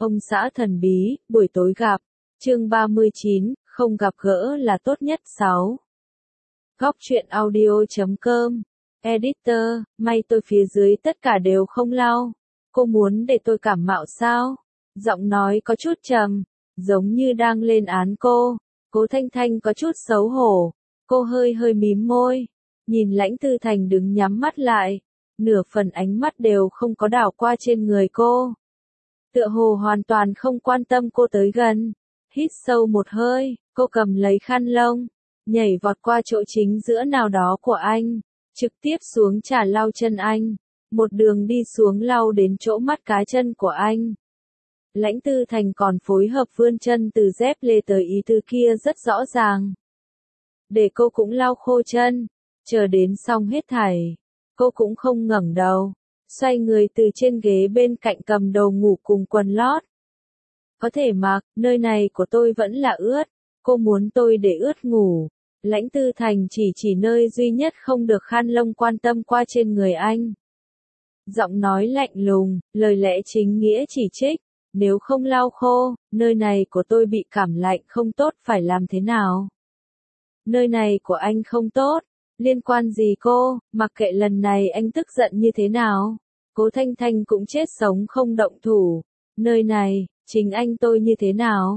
Ông xã thần bí, buổi tối gặp. Chương 39, không gặp gỡ là tốt nhất 6. Góc truyện audio.com. Editor, may tôi phía dưới tất cả đều không lau. Cô muốn để tôi cảm mạo sao? Giọng nói có chút trầm, giống như đang lên án cô. Cố Thanh Thanh có chút xấu hổ. Cô hơi hơi mím môi. Nhìn Lãnh Tư Thành đứng nhắm mắt lại. Nửa phần ánh mắt đều không có đảo qua trên người cô. Tựa hồ hoàn toàn không quan tâm cô tới gần. Hít sâu một hơi, cô cầm lấy khăn lông, nhảy vọt qua chỗ chính giữa nào đó của anh, trực tiếp xuống chà lau chân anh, một đường đi xuống lau đến chỗ mắt cá chân của anh. Lãnh Tư Thành còn phối hợp vươn chân từ dép lê tới ý tứ kia rất rõ ràng. Để cô cũng lau khô chân, chờ đến xong hết thảy, cô cũng không ngẩng đầu, xoay người từ trên ghế bên cạnh cầm đồ ngủ cùng quần lót. Có thể mặc, nơi này của tôi vẫn là ướt, cô muốn tôi để ướt ngủ. Lãnh Tư Thành chỉ nơi duy nhất không được khăn lông quan tâm qua trên người anh. Giọng nói lạnh lùng, lời lẽ chính nghĩa chỉ trích, nếu không lau khô, nơi này của tôi bị cảm lạnh không tốt phải làm thế nào? Nơi này của anh không tốt, liên quan gì cô, mặc kệ lần này anh tức giận như thế nào? Cố Thanh Thanh cũng chết sống không động thủ. Nơi này, chính anh tôi như thế nào?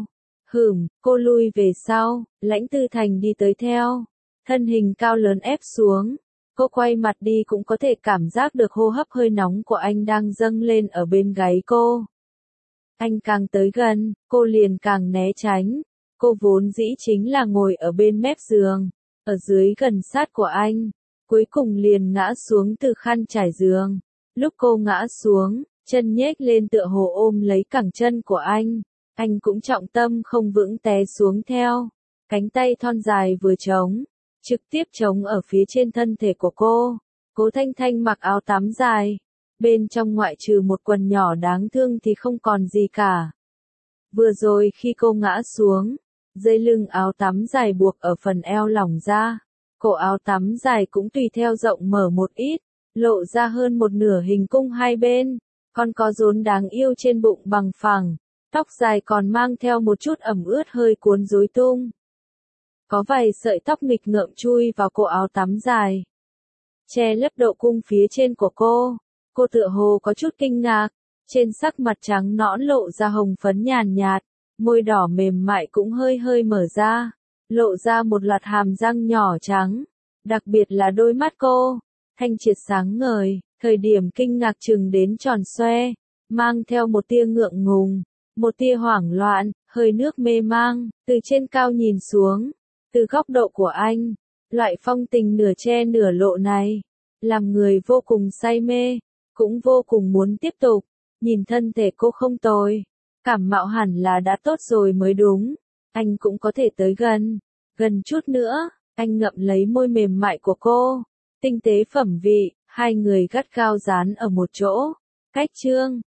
Cô lui về sau, Lãnh Tư Thành đi tới theo. Thân hình cao lớn ép xuống. Cô quay mặt đi cũng có thể cảm giác được hô hấp hơi nóng của anh đang dâng lên ở bên gáy cô. Anh càng tới gần, cô liền càng né tránh. Cô vốn dĩ chính là ngồi ở bên mép giường, ở dưới gần sát của anh. Cuối cùng liền ngã xuống từ khăn trải giường. Lúc cô ngã xuống, chân nhếch lên tựa hồ ôm lấy cẳng chân của anh cũng trọng tâm không vững té xuống theo. Cánh tay thon dài vừa trống, trực tiếp trống ở phía trên thân thể của cô. Cố Thanh Thanh mặc áo tắm dài, bên trong ngoại trừ một quần nhỏ đáng thương thì không còn gì cả. Vừa rồi khi cô ngã xuống, dây lưng áo tắm dài buộc ở phần eo lỏng ra, cổ áo tắm dài cũng tùy theo rộng mở một ít, lộ ra hơn một nửa hình cung hai bên, còn có rốn đáng yêu trên bụng bằng phẳng, tóc dài còn mang theo một chút ẩm ướt hơi cuốn rối tung. Có vài sợi tóc nghịch ngợm chui vào cổ áo tắm dài, che lấp độ cung phía trên của cô. Cô tựa hồ có chút kinh ngạc, trên sắc mặt trắng nõn lộ ra hồng phấn nhàn nhạt, môi đỏ mềm mại cũng hơi hơi mở ra, lộ ra một loạt hàm răng nhỏ trắng, đặc biệt là đôi mắt cô, thanh triệt sáng ngời, thời điểm kinh ngạc chừng đến tròn xoe, mang theo một tia ngượng ngùng, một tia hoảng loạn, hơi nước mê mang, từ trên cao nhìn xuống, từ góc độ của anh, loại phong tình nửa che nửa lộ này, làm người vô cùng say mê, cũng vô cùng muốn tiếp tục. Nhìn thân thể cô không tồi, cảm mạo hẳn là đã tốt rồi mới đúng. Anh cũng có thể tới gần chút nữa. Anh ngậm lấy môi mềm mại của cô, tinh tế phẩm vị, hai người gắt gao dán ở một chỗ. Cách chương